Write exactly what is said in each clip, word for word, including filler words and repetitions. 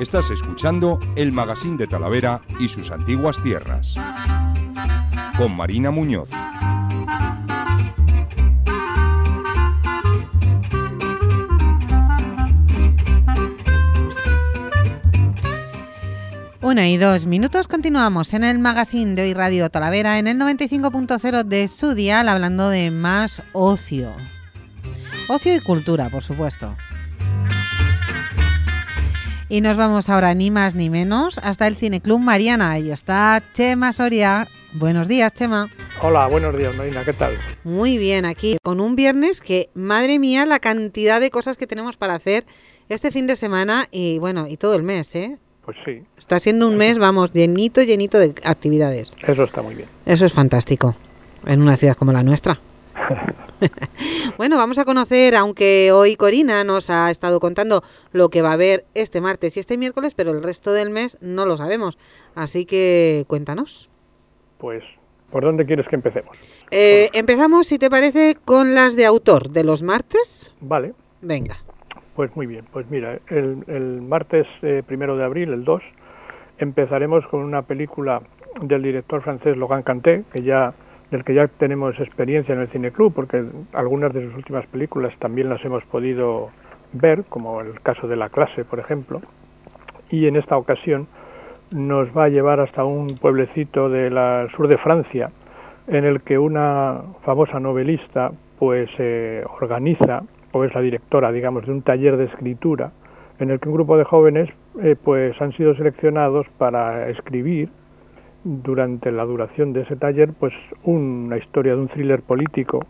Estás escuchando el Magazín de Talavera y sus antiguas tierras, con Marina Muñoz. Una y dos minutos, continuamos en el Magazín de Hoy Radio Talavera en el noventa y cinco punto cero de su dial, hablando de más ocio. Ocio y cultura, por supuesto. Y nos vamos ahora ni más ni menos hasta el Cineclub Mariana. Ahí está Chema Soria. Buenos días, Chema. Hola, buenos días, Marina, ¿qué tal? Muy bien, aquí con un viernes que, madre mía, la cantidad de cosas que tenemos para hacer este fin de semana y, bueno, y todo el mes, ¿eh? Pues sí. Está siendo un mes, vamos, llenito, llenito de actividades. Eso está muy bien. Eso es fantástico, en una ciudad como la nuestra. Bueno, vamos a conocer, aunque hoy Corina nos ha estado contando lo que va a haber este martes y este miércoles, pero el resto del mes no lo sabemos. Así que cuéntanos. Pues, ¿por dónde quieres que empecemos? Eh, empezamos, si te parece, con las de autor de los martes. Vale. Venga. Pues muy bien, pues mira, el, el martes eh, primero de abril, el dos, empezaremos con una película del director francés Logan Canté, que ya, del que ya tenemos experiencia en el Cineclub, porque algunas de sus últimas películas también las hemos podido ver, como el caso de La clase, por ejemplo, y en esta ocasión nos va a llevar hasta un pueblecito del sur de Francia, en el que una famosa novelista pues eh, organiza, o es la directora, digamos, de un taller de escritura en el que un grupo de jóvenes eh, pues han sido seleccionados para escribir durante la duración de ese taller pues una historia de un thriller político,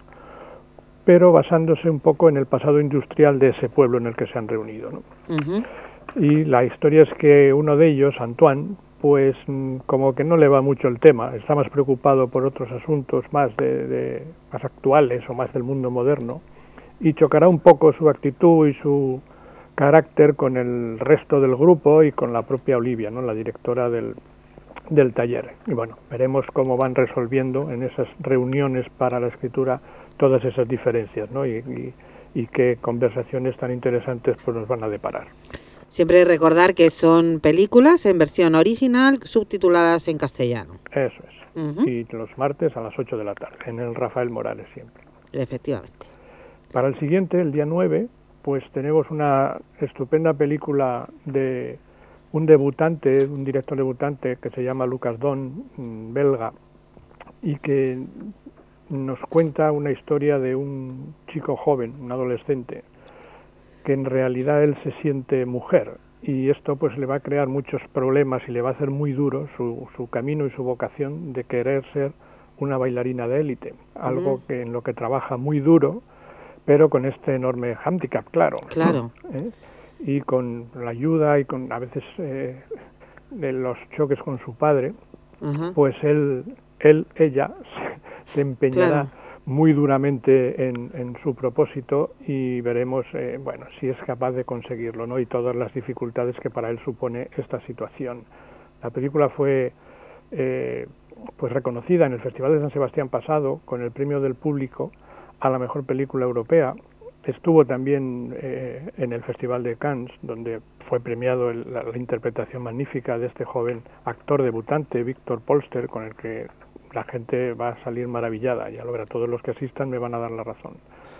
pero basándose un poco en el pasado industrial de ese pueblo en el que se han reunido, ¿no? Uh-huh. Y la historia es que uno de ellos, Antoine, pues como que no le va mucho el tema, está más preocupado por otros asuntos más de, de más actuales o más del mundo moderno, y chocará un poco su actitud y su carácter con el resto del grupo y con la propia Olivia, ¿no?, la directora del, del taller. Y bueno, veremos cómo van resolviendo en esas reuniones para la escritura todas esas diferencias, ¿no?, y, y, y qué conversaciones tan interesantes pues nos van a deparar. Siempre recordar que son películas en versión original subtituladas en castellano. Eso es. Uh-huh. Y los martes a las ocho de la tarde, en el Rafael Morales siempre. Efectivamente. Para el siguiente, el día nueve, pues tenemos una estupenda película de un debutante, un director debutante que se llama Lucas Don, belga, y que nos cuenta una historia de un chico joven, un adolescente, que en realidad él se siente mujer, y esto pues le va a crear muchos problemas y le va a hacer muy duro su, su camino y su vocación de querer ser una bailarina de élite, algo uh-huh. que en lo que trabaja muy duro, pero con este enorme hándicap, claro. Claro. ¿Eh? Y con la ayuda y con a veces eh, de los choques con su padre, uh-huh. pues él, él, ella se, se empeñará claro. muy duramente en, en su propósito y veremos, eh, bueno, si es capaz de conseguirlo, ¿no? Y todas las dificultades que para él supone esta situación. La película fue eh, pues reconocida en el Festival de San Sebastián pasado con el premio del público a la mejor película europea. Estuvo también eh, en el Festival de Cannes, donde fue premiado el, la, la interpretación magnífica de este joven actor debutante, Víctor Polster, con el que la gente va a salir maravillada. Ya lo verá, todos los que asistan me van a dar la razón.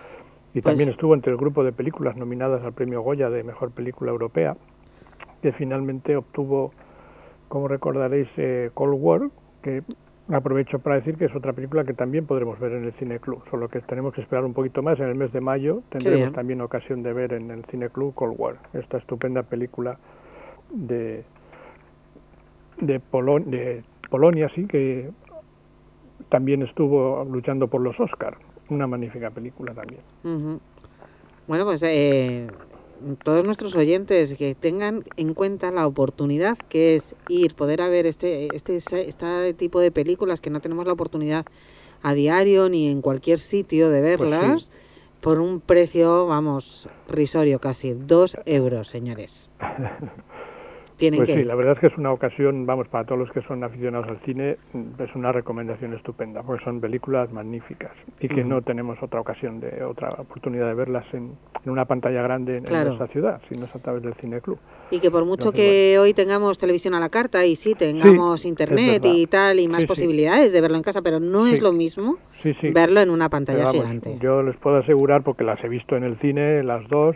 Y pues también estuvo entre el grupo de películas nominadas al premio Goya de mejor película europea, que finalmente obtuvo, como recordaréis, eh, Cold War, que aprovecho para decir que es otra película que también podremos ver en el Cineclub, solo que tenemos que esperar un poquito más. En el mes de mayo tendremos también ocasión de ver en el Cineclub Cold War, esta estupenda película de de, Polo- de Polonia, sí, que también estuvo luchando por los Oscar, una magnífica película también. Uh-huh. Bueno, pues eh, todos nuestros oyentes que tengan en cuenta la oportunidad que es ir, poder a ver este, este, este tipo de películas que no tenemos la oportunidad a diario ni en cualquier sitio de verlas, pues sí, por un precio, vamos, risorio casi, dos euros, señores. Tienen pues que sí, ir. la verdad es que es una ocasión, vamos, para todos los que son aficionados al cine, es una recomendación estupenda, porque son películas magníficas y que uh-huh. no tenemos otra ocasión, de otra oportunidad de verlas en, en una pantalla grande en, claro. en nuestra ciudad, si no es a través del Cine Club. Y que por mucho Entonces, que bueno. hoy tengamos televisión a la carta y sí, tengamos sí, internet y tal y más sí, posibilidades sí. de verlo en casa, pero no sí. es lo mismo sí, sí. verlo en una pantalla vamos, gigante. Yo les puedo asegurar, porque las he visto en el cine, las dos,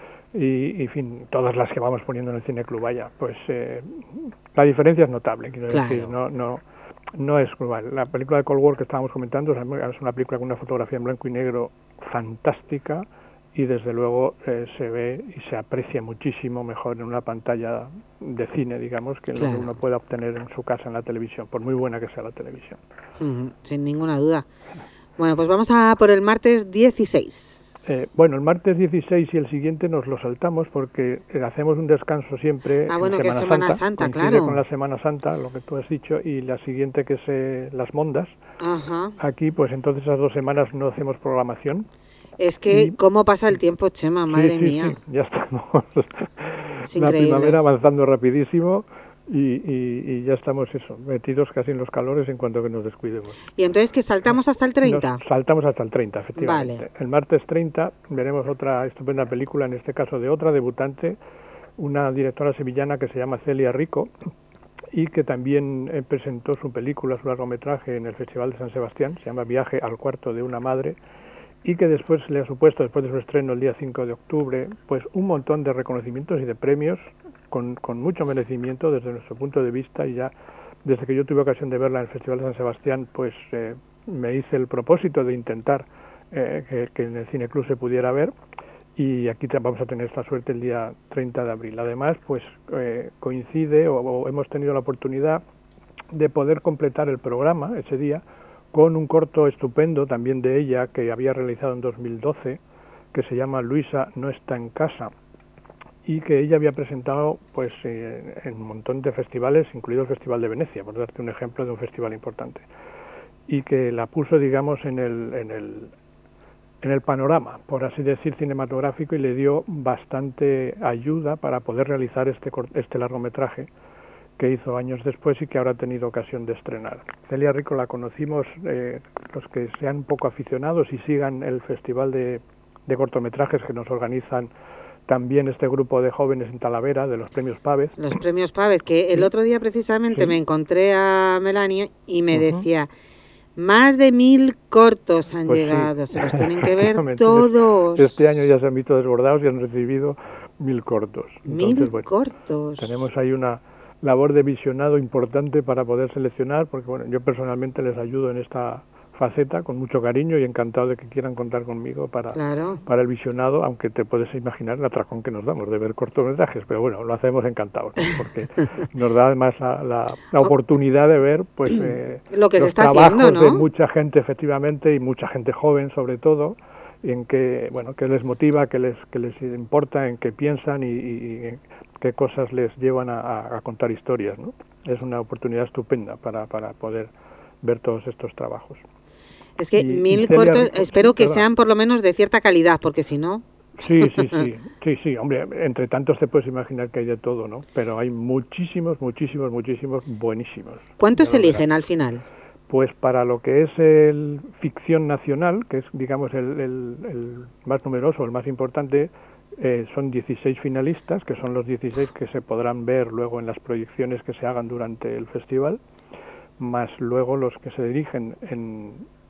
y, en fin, todas las que vamos poniendo en el Cine Club, vaya, pues eh, la diferencia es notable, quiero claro. decir, no, no, no es global. La película de Cold War que estábamos comentando es una película con una fotografía en blanco y negro fantástica y desde luego eh, se ve y se aprecia muchísimo mejor en una pantalla de cine, digamos, que en claro. lo que uno pueda obtener en su casa en la televisión, por muy buena que sea la televisión. Uh-huh, sin ninguna duda. Bueno, pues vamos a por el martes dieciséis. Eh, bueno, el martes dieciséis y el siguiente nos lo saltamos porque hacemos un descanso siempre. Ah, bueno, en que es Semana Santa, Santa claro. con la Semana Santa, lo que tú has dicho, y la siguiente que es eh, las Mondas. Ajá. Aquí, pues entonces esas dos semanas no hacemos programación. Es que, y... ¿cómo pasa el tiempo, Chema? Madre sí, sí, mía. Sí, ya estamos. Es la increíble. primavera avanzando rapidísimo. Y, y, y ya estamos eso, metidos casi en los calores en cuanto que nos descuidemos. ¿Y entonces que saltamos hasta el treinta? Nos saltamos hasta el treinta, efectivamente. Vale. El martes treinta veremos otra estupenda película, en este caso de otra debutante, una directora sevillana que se llama Celia Rico y que también eh, presentó su película, su largometraje en el Festival de San Sebastián, se llama Viaje al cuarto de una madre, y que después le ha supuesto, después de su estreno el día cinco de octubre, pues un montón de reconocimientos y de premios con, con mucho merecimiento desde nuestro punto de vista, y ya desde que yo tuve ocasión de verla en el Festival de San Sebastián, pues eh, me hice el propósito de intentar eh, que, que en el Cine Club se pudiera ver, y aquí vamos a tener esta suerte el día treinta de abril. Además, pues eh, coincide o, o hemos tenido la oportunidad de poder completar el programa ese día con un corto estupendo también de ella que había realizado en dos mil doce, que se llama Luisa no está en casa, y que ella había presentado pues eh, en un montón de festivales, incluido el Festival de Venecia, por darte un ejemplo de un festival importante, y que la puso, digamos, en el, en el, en el panorama, por así decir, cinematográfico, y le dio bastante ayuda para poder realizar este, este largometraje que hizo años después y que ahora ha tenido ocasión de estrenar. Celia Rico la conocimos, eh, los que sean un poco aficionados y sigan el festival de, de cortometrajes que nos organizan también este grupo de jóvenes en Talavera, de los premios Pávez. Los premios Pávez, que el otro día precisamente sí. me encontré a Melania y me uh-huh. decía, más de mil cortos han pues llegado, sí. se los tienen que ver todos. Este año ya se han visto desbordados y han recibido mil cortos. Entonces, mil bueno, cortos. Tenemos ahí una labor de visionado importante para poder seleccionar, porque bueno, yo personalmente les ayudo en esta faceta con mucho cariño y encantado de que quieran contar conmigo para, claro. para el visionado, aunque te puedes imaginar el atracón que nos damos de ver cortometrajes, pero bueno, lo hacemos encantados, ¿no? Porque nos da además la, la, la oportunidad de ver pues eh, lo que los se está trabajos haciendo, ¿no? de mucha gente efectivamente, y mucha gente joven sobre todo, en que bueno que les motiva, que les que les importa, en qué piensan y, y, y qué cosas les llevan a, a contar historias, ¿no? Es una oportunidad estupenda para, para poder ver todos estos trabajos. Es que y, mil y cortos, Rico, espero sí, que ¿verdad? sean por lo menos de cierta calidad, porque si no... Sí, sí, sí, sí, sí, hombre, entre tantos te puedes imaginar que hay de todo, ¿no? Pero hay muchísimos, muchísimos, muchísimos buenísimos. ¿Cuántos se eligen al final? Pues para lo que es el ficción nacional, que es, digamos, el, el, el más numeroso, el más importante, eh, son dieciséis finalistas, que son los dieciséis que se podrán ver luego en las proyecciones que se hagan durante el festival, más luego los que se dirigen en,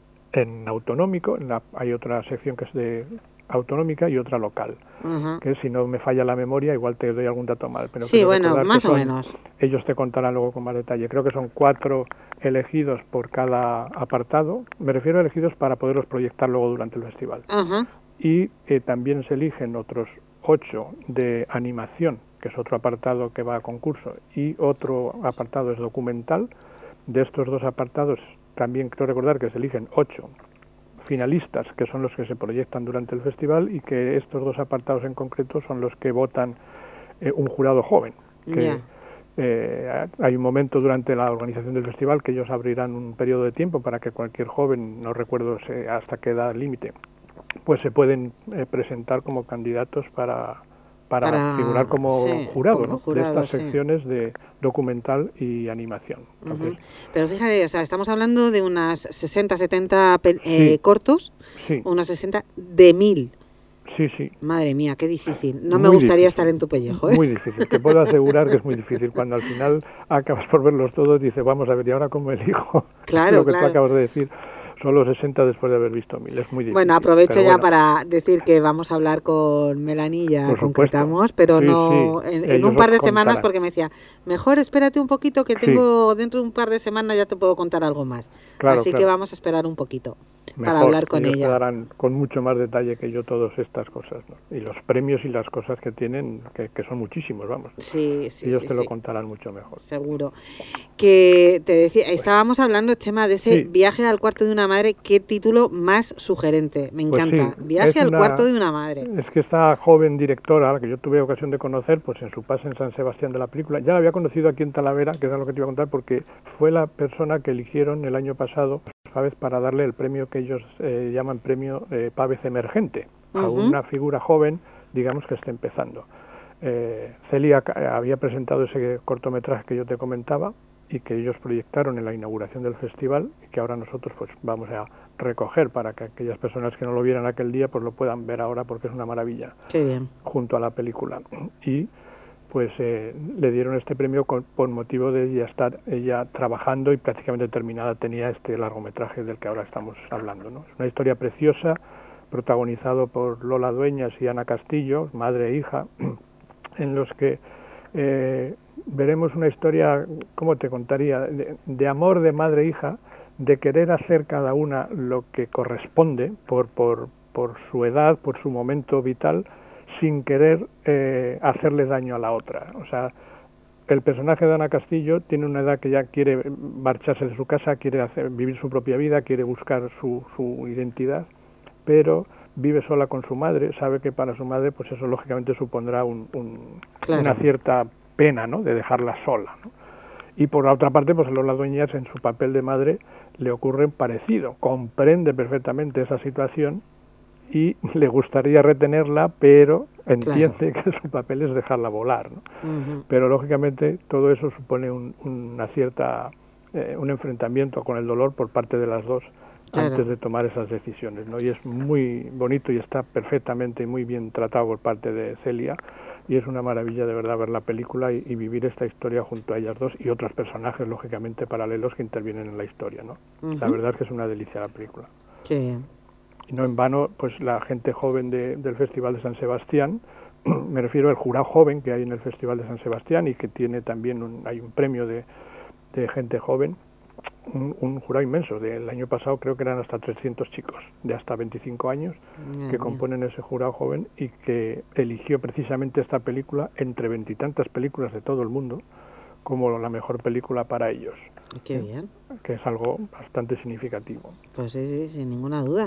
en autonómico, en la, hay otra sección que es de autonómica y otra local, uh-huh. que si no me falla la memoria, igual te doy algún dato mal. Pero sí, bueno, más son, o menos. Ellos te contarán luego con más detalle. Creo que son cuatro elegidos por cada apartado. Me refiero a elegidos para poderlos proyectar luego durante el festival. Uh-huh. Y eh, también se eligen otros ocho de animación, que es otro apartado que va a concurso, y otro apartado es documental. De estos dos apartados también quiero recordar que se eligen ocho finalistas, que son los que se proyectan durante el festival, y que estos dos apartados en concreto son los que votan eh, un jurado joven. Que yeah. eh, hay un momento durante la organización del festival que ellos abrirán un periodo de tiempo para que cualquier joven, no recuerdo hasta qué edad límite, pues se pueden eh, presentar como candidatos para, para, para figurar como sí, jurado, como ¿no? jurado, de estas sí. secciones de documental y animación. Entonces, uh-huh. Pero fíjate, o sea, estamos hablando de unas sesenta, setenta pe- eh, sí, cortos, sí, unas sesenta de mil. sí, sí. Madre mía, qué difícil. No me Muy gustaría difícil, estar en tu pellejo, ¿eh? muy difícil. Te puedo asegurar que es muy difícil. Cuando al final acabas por verlos todos, dices, vamos a ver, ¿y ahora cómo elijo? Claro, Lo que claro. tú acabas de decir, solo sesenta después de haber visto mil. Es muy difícil. Bueno, aprovecho pero ya bueno, para decir que vamos a hablar con Melanie, ya por supuesto. concretamos, pero Sí, no sí, en, en ellos un par os de semanas, contarán. porque me decía, mejor espérate un poquito, que Sí. tengo dentro de un par de semanas ya te puedo contar algo más. Claro, Así claro. que vamos a esperar un poquito. Mejor, para hablar con ellos ella. te darán con mucho más detalle que yo todas estas cosas, ¿no? Y los premios y las cosas que tienen, que, que son muchísimos, vamos. Sí, sí, ellos sí, te sí. lo contarán mucho mejor. Seguro. Que te decía, pues, estábamos hablando, Chema, de ese sí. Viaje al cuarto de una madre. Qué título más sugerente, me encanta. Pues sí, Viaje al una, cuarto de una madre. Es que esta joven directora, a la que yo tuve ocasión de conocer, pues en su paso en San Sebastián de la película, ya la había conocido aquí en Talavera, que es lo que te iba a contar, porque fue la persona que eligieron el año pasado, ¿sabes?, para darle el premio que ellos eh, llaman premio eh, Pávez Emergente, uh-huh. a una figura joven, digamos, que está empezando. Eh, Celia había presentado ese cortometraje que yo te comentaba y que ellos proyectaron en la inauguración del festival y que ahora nosotros pues vamos a recoger para que aquellas personas que no lo vieran aquel día pues lo puedan ver ahora, porque es una maravilla. Qué bien. Junto a la película. Y pues eh, le dieron este premio con, por motivo de ya estar ella trabajando y prácticamente terminada tenía este largometraje del que ahora estamos hablando, ¿no? Es una historia preciosa, protagonizado por Lola Dueñas y Ana Castillo, madre e hija, en los que eh, veremos una historia, ¿cómo te contaría?, de, de amor de madre e hija, de querer hacer cada una lo que corresponde por, por, por su edad, por su momento vital, sin querer eh, hacerle daño a la otra. O sea, el personaje de Ana Castillo tiene una edad que ya quiere marcharse de su casa, quiere hacer, vivir su propia vida, quiere buscar su, su identidad, pero vive sola con su madre, sabe que para su madre pues eso lógicamente supondrá un, un, claro. una cierta pena, ¿no?, de dejarla sola, ¿no? Y por la otra parte, pues a Lola Dueñas en su papel de madre le ocurre parecido, comprende perfectamente esa situación y le gustaría retenerla, pero entiende claro. que su papel es dejarla volar, ¿no? Uh-huh. Pero lógicamente todo eso supone un, una cierta eh, un enfrentamiento con el dolor por parte de las dos claro. antes de tomar esas decisiones, ¿no? Y es muy bonito y está perfectamente y muy bien tratado por parte de Celia, y es una maravilla de verdad ver la película y, y vivir esta historia junto a ellas dos y otros personajes lógicamente paralelos que intervienen en la historia, ¿no? Uh-huh. La verdad es que es una delicia la película. Qué bien. Y no en vano, pues la gente joven de, del Festival de San Sebastián, me refiero al jurado joven que hay en el Festival de San Sebastián y que tiene también un, hay un premio de, de gente joven, un, un jurado inmenso. Del año pasado creo que eran hasta trescientos chicos de hasta veinticinco años mm, que componen ese jurado joven y que eligió precisamente esta película entre veintitantas películas de todo el mundo como la mejor película para ellos. Qué bien. Que es algo bastante significativo. Pues sí, sí, sin ninguna duda.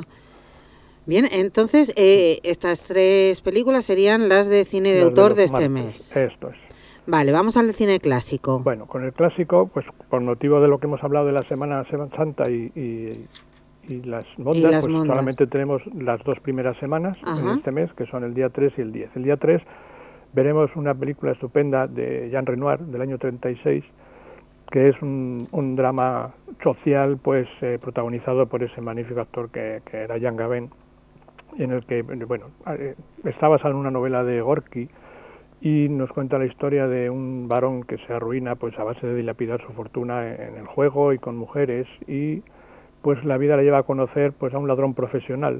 Bien, entonces eh, estas tres películas serían las de cine de las autor de, de este martes. mes. Esto es. Vale, vamos al de cine clásico. Bueno, con el clásico, pues por motivo de lo que hemos hablado de la Semana Santa y, y, y las mondas, y las pues mondas. solamente tenemos las dos primeras semanas Ajá. en este mes, que son el día tres y el diez. El día tres veremos una película estupenda de Jean Renoir del año treinta y seis, que es un, un drama social, pues eh, protagonizado por ese magnífico actor que, que era Jean Gabin, en el que, bueno, está basado en una novela de Gorky y nos cuenta la historia de un varón que se arruina pues a base de dilapidar su fortuna en el juego y con mujeres, y pues la vida le lleva a conocer pues a un ladrón profesional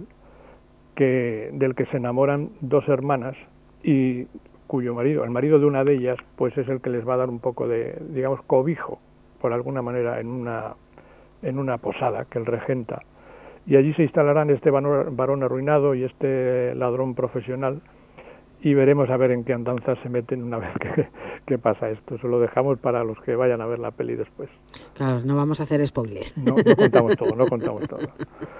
que del que se enamoran dos hermanas y cuyo marido, el marido de una de ellas, pues es el que les va a dar un poco de, digamos, cobijo por alguna manera en una en una posada que él regenta. Y allí se instalarán este varón arruinado y este ladrón profesional, y veremos a ver en qué andanzas se meten una vez que, que pasa esto. Eso lo dejamos para los que vayan a ver la peli después. Claro, no vamos a hacer spoiler. No, no contamos todo, no contamos todo.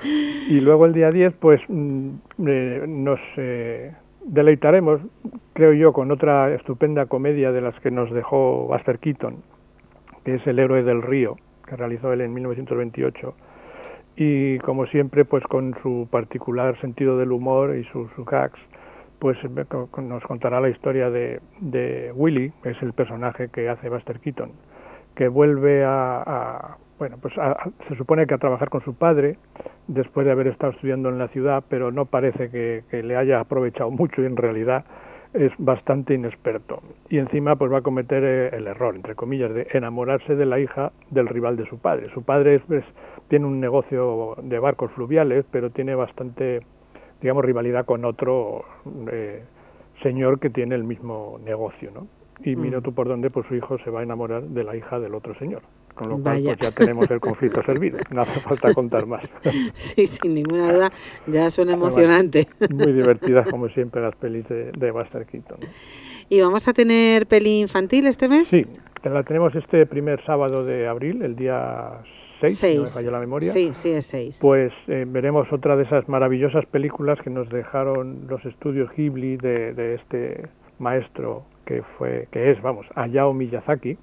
Y luego el día diez, pues eh, nos eh, deleitaremos, creo yo, con otra estupenda comedia de las que nos dejó Buster Keaton, que es El héroe del río, que realizó él en mil novecientos veintiocho. Y como siempre, pues con su particular sentido del humor y sus, sus gags, pues nos contará la historia de, de Willy, que es el personaje que hace Buster Keaton, que vuelve a, a bueno, pues a, a, se supone que a trabajar con su padre, después de haber estado estudiando en la ciudad, pero no parece que, que le haya aprovechado mucho y en realidad es bastante inexperto. Y encima pues va a cometer eh, el error, entre comillas, de enamorarse de la hija del rival de su padre. Su padre es, es, tiene un negocio de barcos fluviales, pero tiene bastante, digamos, rivalidad con otro eh, señor que tiene el mismo negocio, ¿no? Y mira tú por dónde, pues su hijo se va a enamorar de la hija del otro señor. Con lo cual, pues ya tenemos el conflicto servido. No hace falta contar más. Sí, sin ninguna duda, ya suena emocionante. Muy divertidas, como siempre, las pelis de, de Buster Keaton, ¿no? ¿Y vamos a tener peli infantil este mes? Sí, la tenemos este primer sábado de abril, el día seis, si no me falla la memoria. Sí, sí, es seis. Pues eh, veremos otra de esas maravillosas películas que nos dejaron los estudios Ghibli de, de este maestro que fue, que es, vamos, Hayao Miyazaki,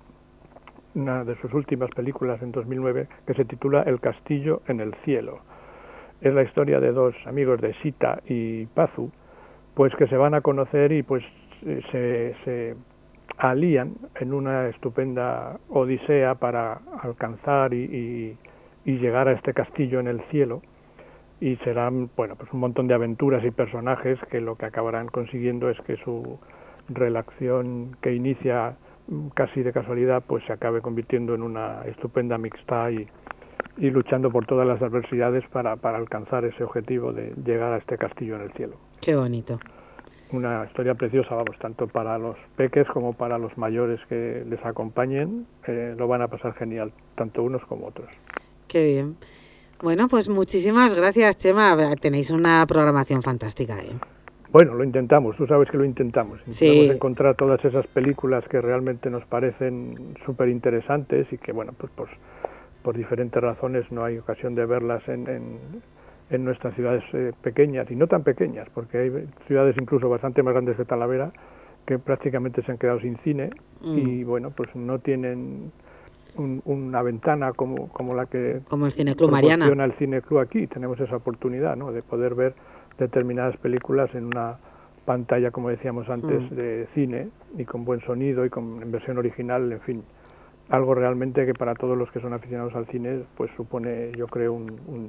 una de sus últimas películas en dos mil nueve, que se titula El castillo en el cielo. Es la historia de dos amigos de Sita y Pazu, pues que se van a conocer y pues se, se alían en una estupenda odisea para alcanzar y, y, y llegar a este castillo en el cielo, y serán, bueno, pues un montón de aventuras y personajes que lo que acabarán consiguiendo es que su relación, que inicia casi de casualidad, pues se acabe convirtiendo en una estupenda amistad y, y luchando por todas las adversidades para, para alcanzar ese objetivo de llegar a este castillo en el cielo. Qué bonito. Una historia preciosa, vamos, tanto para los peques como para los mayores que les acompañen, eh, lo van a pasar genial, tanto unos como otros. Qué bien. Bueno, pues muchísimas gracias, Chema. Tenéis una programación fantástica, ¿eh? Bueno, lo intentamos, tú sabes que lo intentamos. Intentamos sí. encontrar todas esas películas que realmente nos parecen súper interesantes y que, bueno, pues, pues por diferentes razones no hay ocasión de verlas en, en, en nuestras ciudades eh, pequeñas, y no tan pequeñas, porque hay ciudades incluso bastante más grandes que Talavera que prácticamente se han quedado sin cine mm. y, bueno, pues no tienen un, una ventana como, como la que como el Cineclub Mariana. proporciona el Cineclub aquí. Tenemos esa oportunidad, ¿no?, de poder ver determinadas películas en una pantalla, como decíamos antes, mm. de cine, y con buen sonido y con en versión original, en fin, algo realmente que para todos los que son aficionados al cine pues supone, yo creo, un, un,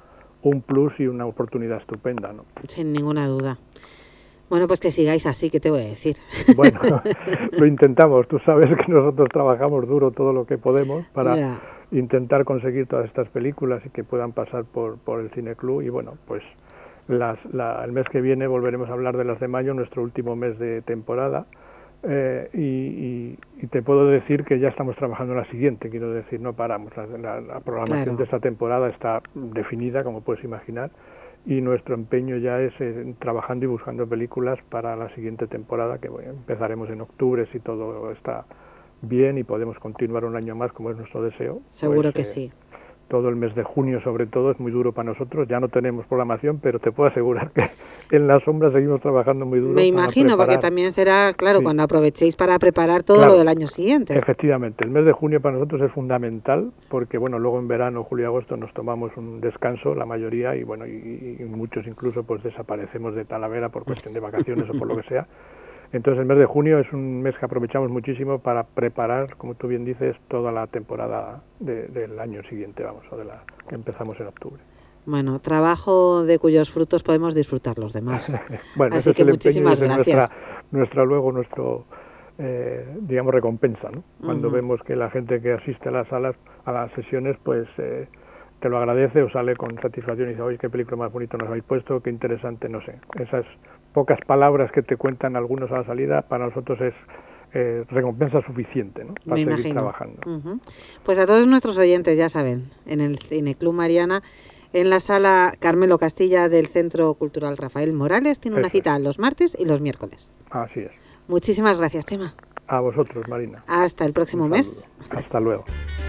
un plus y una oportunidad estupenda, ¿no? Sin ninguna duda. Bueno, pues que sigáis así, ¿qué te voy a decir? Bueno, lo intentamos. Tú sabes que nosotros trabajamos duro todo lo que podemos para yeah. intentar conseguir todas estas películas y que puedan pasar por, por el Cineclub, y bueno, pues Las, la, el mes que viene volveremos a hablar de las de mayo, nuestro último mes de temporada, eh, y, y, y te puedo decir que ya estamos trabajando en la siguiente, quiero decir, no paramos, la, la, la programación claro. de esta temporada está definida, como puedes imaginar, y nuestro empeño ya es eh, trabajando y buscando películas para la siguiente temporada, que bueno, empezaremos en octubre si todo está bien y podemos continuar un año más, como es nuestro deseo. Seguro pues, que eh, sí. Todo el mes de junio, sobre todo, es muy duro para nosotros. Ya no tenemos programación, pero te puedo asegurar que en la sombra seguimos trabajando muy duro. Me imagino, porque también será, claro, sí. cuando aprovechéis para preparar todo claro, lo del año siguiente. Efectivamente, el mes de junio para nosotros es fundamental, porque bueno, luego en verano, julio y agosto nos tomamos un descanso, la mayoría, y bueno, y, y muchos incluso pues desaparecemos de Talavera por cuestión de vacaciones o por lo que sea. Entonces el mes de junio es un mes que aprovechamos muchísimo para preparar, como tú bien dices, toda la temporada de, del año siguiente, vamos, o de la que empezamos en octubre. Bueno, trabajo de cuyos frutos podemos disfrutar los demás. Bueno, así que muchísimas gracias. Nuestra, nuestra luego nuestro eh, digamos recompensa, ¿no? Cuando uh-huh. vemos que la gente que asiste a las salas, a las sesiones, pues eh, te lo agradece o sale con satisfacción y dice, oye, qué película más bonito nos habéis puesto, qué interesante, no sé. Esas pocas palabras que te cuentan algunos a la salida, para nosotros es eh, recompensa suficiente, ¿no?, para Me seguir imagino. trabajando. Uh-huh. Pues a todos nuestros oyentes, ya saben, en el Cineclub Mariana, en la sala Carmelo Castilla del Centro Cultural Rafael Morales, tiene una Eso cita es. los martes y los miércoles. Así es. Muchísimas gracias, Chema. A vosotros, Marina. Hasta el próximo mes. Hasta luego.